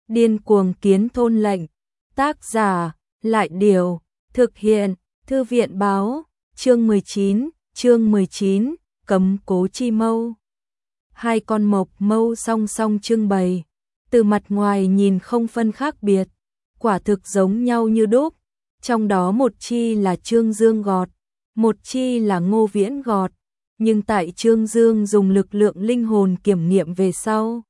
Điên cuồng kiến thôn lệnh. Tác giả, Lại Điều. Thực hiện, Thư viện Báo. Chương 19, Cấm Cố Chi Mâu. Hai con mộc mâu song song trưng bày, từ mặt ngoài nhìn không phân khác biệt, quả thực giống nhau như đúc. Trong đó một chi là Trương Dương gọt, một chi là Ngô Viễn gọt, nhưng tại Trương Dương dùng lực lượng linh hồn kiểm nghiệm về sau,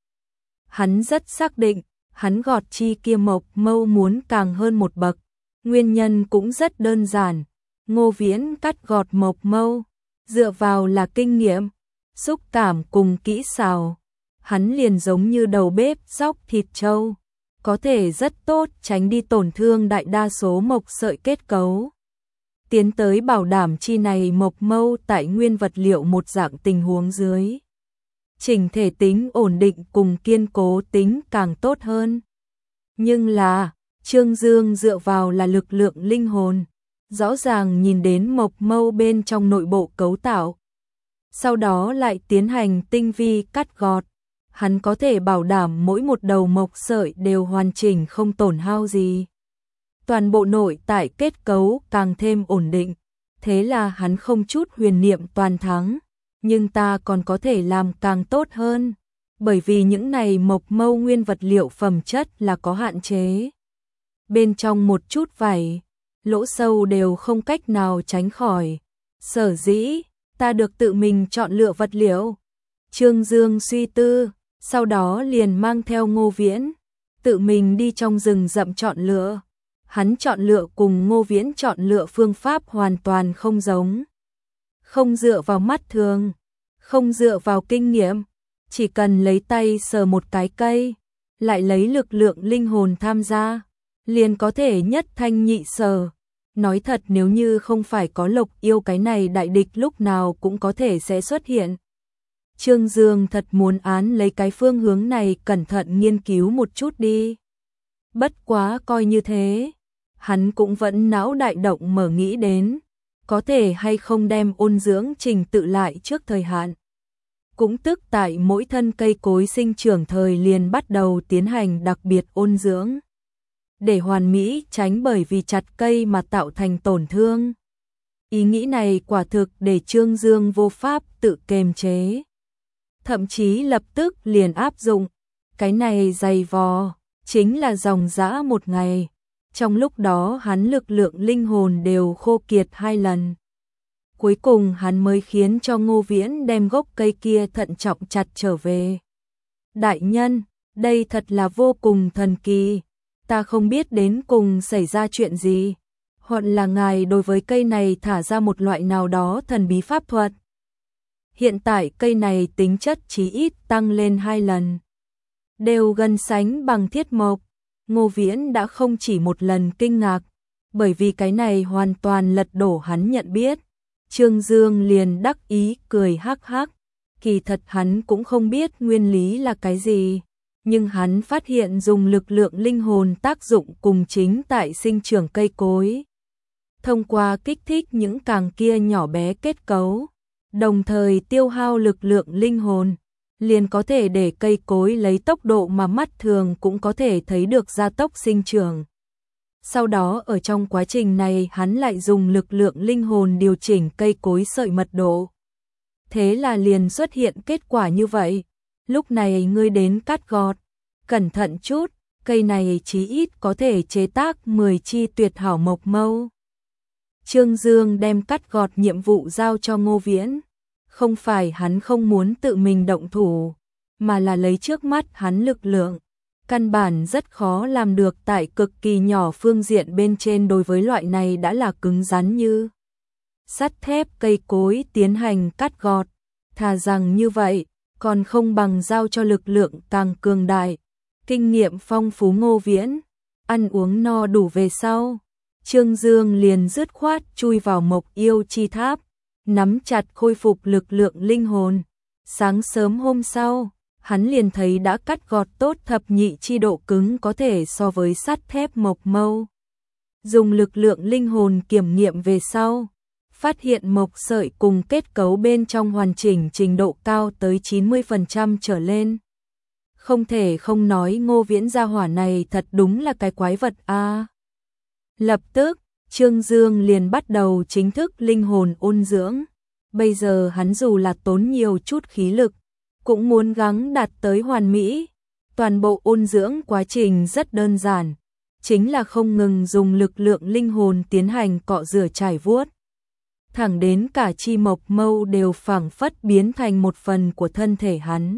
hắn rất xác định, hắn gọt chi kia mộc mâu muốn càng hơn một bậc. Nguyên nhân cũng rất đơn giản, Ngô Viễn cắt gọt mộc mâu, dựa vào là kinh nghiệm, xúc cảm cùng kỹ xảo. Hắn liền giống như đầu bếp róc thịt trâu, có thể rất tốt tránh đi tổn thương đại đa số mộc sợi kết cấu. Tiến tới bảo đảm chi này mộc mâu tại nguyên vật liệu một dạng tình huống dưới, chỉnh thể tính ổn định cùng kiên cố tính càng tốt hơn. Nhưng là, Trương Dương dựa vào là lực lượng linh hồn, rõ ràng nhìn đến mộc mâu bên trong nội bộ cấu tạo. Sau đó lại tiến hành tinh vi cắt gọt, hắn có thể bảo đảm mỗi một đầu mộc sợi đều hoàn chỉnh không tổn hao gì. Toàn bộ nội tại kết cấu càng thêm ổn định, thế là hắn không chút huyền niệm toàn thắng, nhưng ta còn có thể làm càng tốt hơn, bởi vì những này mộc mâu nguyên vật liệu phẩm chất là có hạn chế. Bên trong một chút vảy, lỗ sâu đều không cách nào tránh khỏi. Sở dĩ, ta được tự mình chọn lựa vật liệu. Trương Dương suy tư, sau đó liền mang theo Ngô Viễn, tự mình đi trong rừng rậm chọn lựa. Hắn chọn lựa cùng Ngô Viễn chọn lựa phương pháp hoàn toàn không giống. Không dựa vào mắt thường, không dựa vào kinh nghiệm, chỉ cần lấy tay sờ một cái cây, lại lấy lực lượng linh hồn tham gia, liền có thể nhất thanh nhị sở. Nói thật, nếu như không phải có Lộc Yêu cái này đại địch lúc nào cũng có thể sẽ xuất hiện. Trương Dương thật muốn án lấy cái phương hướng này cẩn thận nghiên cứu một chút đi. Bất quá coi như thế, hắn cũng vẫn não đại động mở nghĩ đến, có thể hay không đem ôn dưỡng trình tự lại trước thời hạn. Cũng tức tại mỗi thân cây cối sinh trưởng thời liền bắt đầu tiến hành đặc biệt ôn dưỡng, để hoàn mỹ tránh bởi vì chặt cây mà tạo thành tổn thương. Ý nghĩ này quả thực để Trương Dương vô pháp tự kiềm chế. Thậm chí lập tức liền áp dụng, cái này dày vò, chính là dòng dã một ngày. Trong lúc đó hắn lực lượng linh hồn đều khô kiệt 2 lần. Cuối cùng hắn mới khiến cho Ngô Viễn đem gốc cây kia thận trọng chặt trở về. Đại nhân, đây thật là vô cùng thần kỳ. Ta không biết đến cùng xảy ra chuyện gì, hoặc là ngài đối với cây này thả ra một loại nào đó thần bí pháp thuật. Hiện tại cây này tính chất chí ít tăng lên 2 lần, đều gần sánh bằng thiết mộc. Ngô Viễn đã không chỉ một lần kinh ngạc, bởi vì cái này hoàn toàn lật đổ hắn nhận biết. Trương Dương liền đắc ý cười hắc hắc, kỳ thật hắn cũng không biết nguyên lý là cái gì. Nhưng hắn phát hiện dùng lực lượng linh hồn tác dụng cùng chính tại sinh trưởng cây cối. Thông qua kích thích những càng kia nhỏ bé kết cấu, đồng thời tiêu hao lực lượng linh hồn, liền có thể để cây cối lấy tốc độ mà mắt thường cũng có thể thấy được gia tốc sinh trưởng. Sau đó ở trong quá trình này hắn lại dùng lực lượng linh hồn điều chỉnh cây cối sợi mật độ. Thế là liền xuất hiện kết quả như vậy. Lúc này ngươi đến cắt gọt, cẩn thận chút, cây này chí ít có thể chế tác 10 chi tuyệt hảo mộc mâu. Trương Dương đem cắt gọt nhiệm vụ giao cho Ngô Viễn, không phải hắn không muốn tự mình động thủ, mà là lấy trước mắt hắn lực lượng, căn bản rất khó làm được tại cực kỳ nhỏ phương diện bên trên đối với loại này đã là cứng rắn như sắt thép cây cối tiến hành cắt gọt, thà rằng như vậy, còn không bằng giao cho lực lượng càng cường đại, kinh nghiệm phong phú Ngô Viễn. Ăn uống no đủ về sau, Trương Dương liền dứt khoát chui vào Mộc Yêu chi tháp, nắm chặt khôi phục lực lượng linh hồn. Sáng sớm hôm sau, hắn liền thấy đã cắt gọt tốt thập nhị chi độ cứng có thể so với sắt thép mộc mâu. Dùng lực lượng linh hồn kiểm nghiệm về sau, phát hiện mộc sợi cùng kết cấu bên trong hoàn chỉnh trình độ cao tới 90% trở lên. Không thể không nói Ngô Viễn gia hỏa này thật đúng là cái quái vật a. Lập tức, Trương Dương liền bắt đầu chính thức linh hồn ôn dưỡng. Bây giờ hắn dù là tốn nhiều chút khí lực, cũng muốn gắng đạt tới hoàn mỹ. Toàn bộ ôn dưỡng quá trình rất đơn giản, chính là không ngừng dùng lực lượng linh hồn tiến hành cọ rửa trải vuốt. Thẳng đến cả chi mộc mâu đều phảng phất biến thành một phần của thân thể hắn.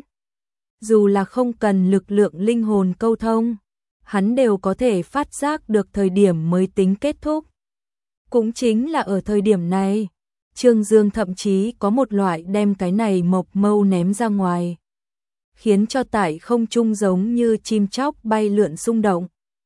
Dù là không cần lực lượng linh hồn câu thông, hắn đều có thể phát giác được thời điểm mới tính kết thúc. Cũng chính là ở thời điểm này, Trương Dương thậm chí có một loại đem cái này mộc mâu ném ra ngoài, khiến cho tại không trung giống như chim chóc bay lượn xung động.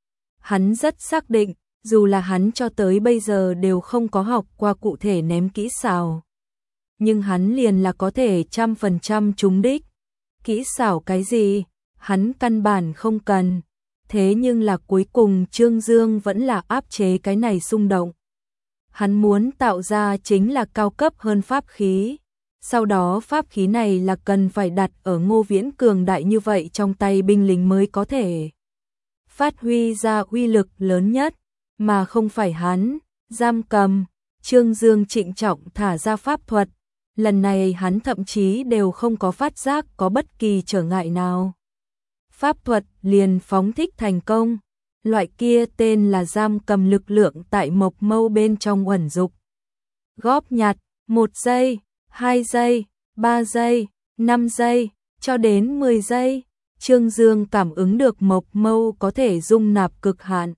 Hắn rất xác định, dù là hắn cho tới bây giờ đều không có học qua cụ thể ném kỹ xảo, nhưng hắn liền là có thể 100% trúng đích. Kỹ xảo cái gì, hắn căn bản không cần. Thế nhưng là cuối cùng Trương Dương vẫn là áp chế cái này xung động. Hắn muốn tạo ra chính là cao cấp hơn pháp khí. Sau đó pháp khí này là cần phải đặt ở Ngô Viễn cường đại như vậy trong tay binh lính mới có thể phát huy ra uy lực lớn nhất, mà không phải hắn giam cầm. Trương Dương trịnh trọng thả ra pháp thuật. Lần này hắn thậm chí đều không có phát giác có bất kỳ trở ngại nào. Pháp thuật liền phóng thích thành công. Loại kia tên là giam cầm lực lượng tại mộc mâu bên trong uẩn dục. Góp nhặt 1 giây, 2 giây, 3 giây, 5 giây, cho đến 10 giây. Trương Dương cảm ứng được mộc mâu có thể dung nạp cực hạn.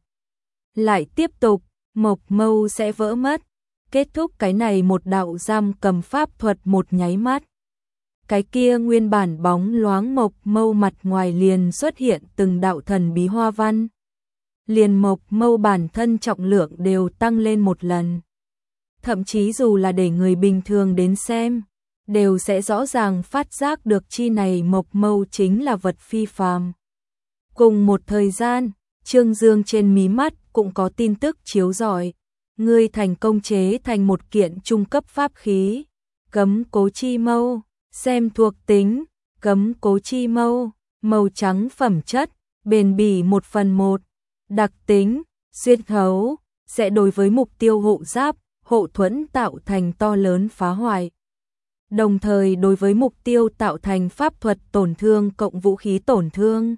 Lại tiếp tục, mộc mâu sẽ vỡ mất. Kết thúc cái này một đạo giam cầm pháp thuật một nháy mắt. Cái kia nguyên bản bóng loáng mộc mâu mặt ngoài liền xuất hiện từng đạo thần bí hoa văn. Liền mộc mâu bản thân trọng lượng đều tăng lên một lần. Thậm chí dù là để người bình thường đến xem, đều sẽ rõ ràng phát giác được chi này mộc mâu chính là vật phi phàm. Cùng một thời gian, Trương Dương trên mí mắt cũng có tin tức chiếu rọi. Ngươi thành công chế thành một kiện trung cấp pháp khí, cấm cố chi mâu, xem thuộc tính, cấm cố chi mâu, màu trắng phẩm chất, bền bỉ 1/1, đặc tính, xuyên thấu, sẽ đối với mục tiêu hộ giáp, hộ thuẫn tạo thành to lớn phá hoại. Đồng thời đối với mục tiêu tạo thành pháp thuật tổn thương cộng vũ khí tổn thương.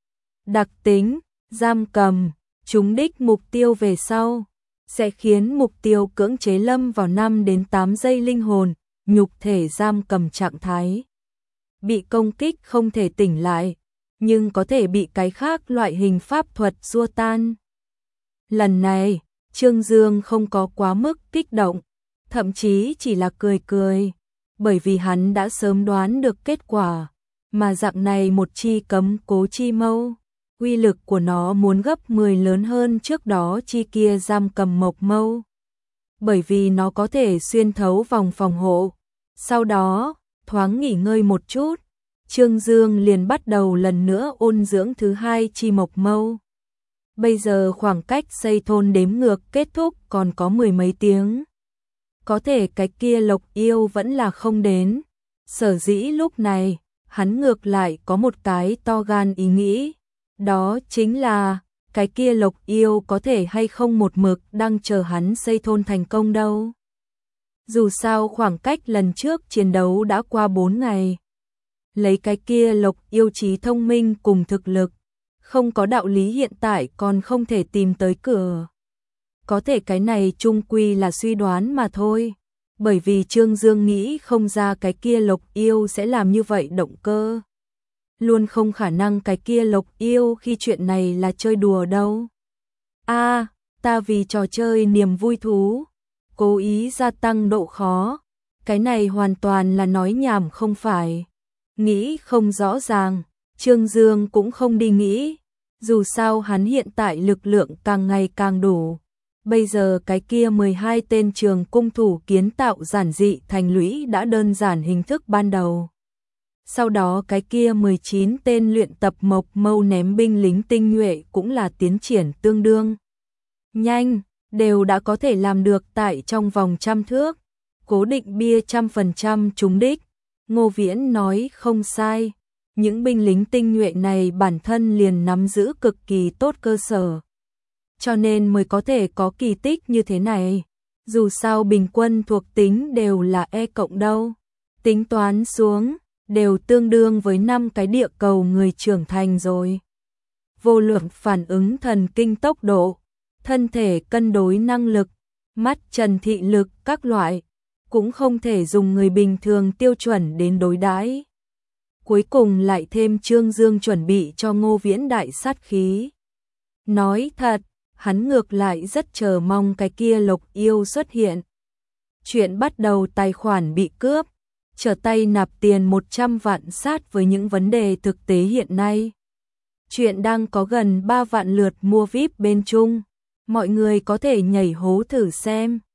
Đặc tính, giam cầm, trúng đích mục tiêu về sau sẽ khiến mục tiêu cưỡng chế lâm vào 5 đến 8 giây linh hồn, nhục thể giam cầm trạng thái. Bị công kích không thể tỉnh lại, nhưng có thể bị cái khác loại hình pháp thuật xua tan. Lần này, Trương Dương không có quá mức kích động, thậm chí chỉ là cười cười, bởi vì hắn đã sớm đoán được kết quả, mà dạng này một chi cấm cố chi mâu, uy lực của nó muốn gấp 10 lớn hơn trước đó chi kia giam cầm mộc mâu. Bởi vì nó có thể xuyên thấu vòng phòng hộ. Sau đó, thoáng nghỉ ngơi một chút, Trương Dương liền bắt đầu lần nữa ôn dưỡng thứ hai chi mộc mâu. Bây giờ khoảng cách xây thôn đếm ngược kết thúc còn có 10 mấy tiếng. Có thể cái kia Lộc Yêu vẫn là không đến. Sở dĩ lúc này, hắn ngược lại có một cái to gan ý nghĩ. Đó chính là, cái kia Lộc Yêu có thể hay không một mực đang chờ hắn xây thôn thành công đâu. Dù sao khoảng cách lần trước chiến đấu đã qua 4 ngày. Lấy cái kia Lộc Yêu trí thông minh cùng thực lực, không có đạo lý hiện tại còn không thể tìm tới cửa. Có thể cái này chung quy là suy đoán mà thôi. Bởi vì Trương Dương nghĩ không ra cái kia Lộc Yêu sẽ làm như vậy động cơ. Luôn không khả năng cái kia Lộc Yêu khi chuyện này là chơi đùa đâu. Ta vì trò chơi niềm vui thú, cố ý gia tăng độ khó. Cái này hoàn toàn là nói nhảm không phải. Nghĩ không rõ ràng, Trương Dương cũng không đi nghĩ. Dù sao hắn hiện tại lực lượng càng ngày càng đủ. Bây giờ cái kia 12 tên trường cung thủ kiến tạo giản dị thành lũy đã đơn giản hình thức ban đầu. Sau đó cái kia 19 tên luyện tập mộc mâu ném binh lính tinh nhuệ cũng là tiến triển tương đương nhanh, đều đã có thể làm được tại trong vòng 100 thước. Cố định bia 100% trúng đích. Ngô Viễn nói không sai, những binh lính tinh nhuệ này bản thân liền nắm giữ cực kỳ tốt cơ sở. Cho nên mới có thể có kỳ tích như thế này. Dù sao bình quân thuộc tính đều là E cộng đâu. Tính toán xuống, đều tương đương với 5 cái địa cầu người trưởng thành rồi. Vô lượng phản ứng thần kinh tốc độ, thân thể cân đối năng lực, mắt trần thị lực các loại, cũng không thể dùng người bình thường tiêu chuẩn đến đối đãi. Cuối cùng lại thêm Trương Dương chuẩn bị cho Ngô Viễn đại sát khí. Nói thật, hắn ngược lại rất chờ mong cái kia Lộc Yêu xuất hiện. Chuyện bắt đầu tài khoản bị cướp, trở tay nạp tiền 100 vạn sát với những vấn đề thực tế hiện nay. Chuyện đang có gần 3 vạn lượt mua VIP bên Trung, mọi người có thể nhảy hố thử xem.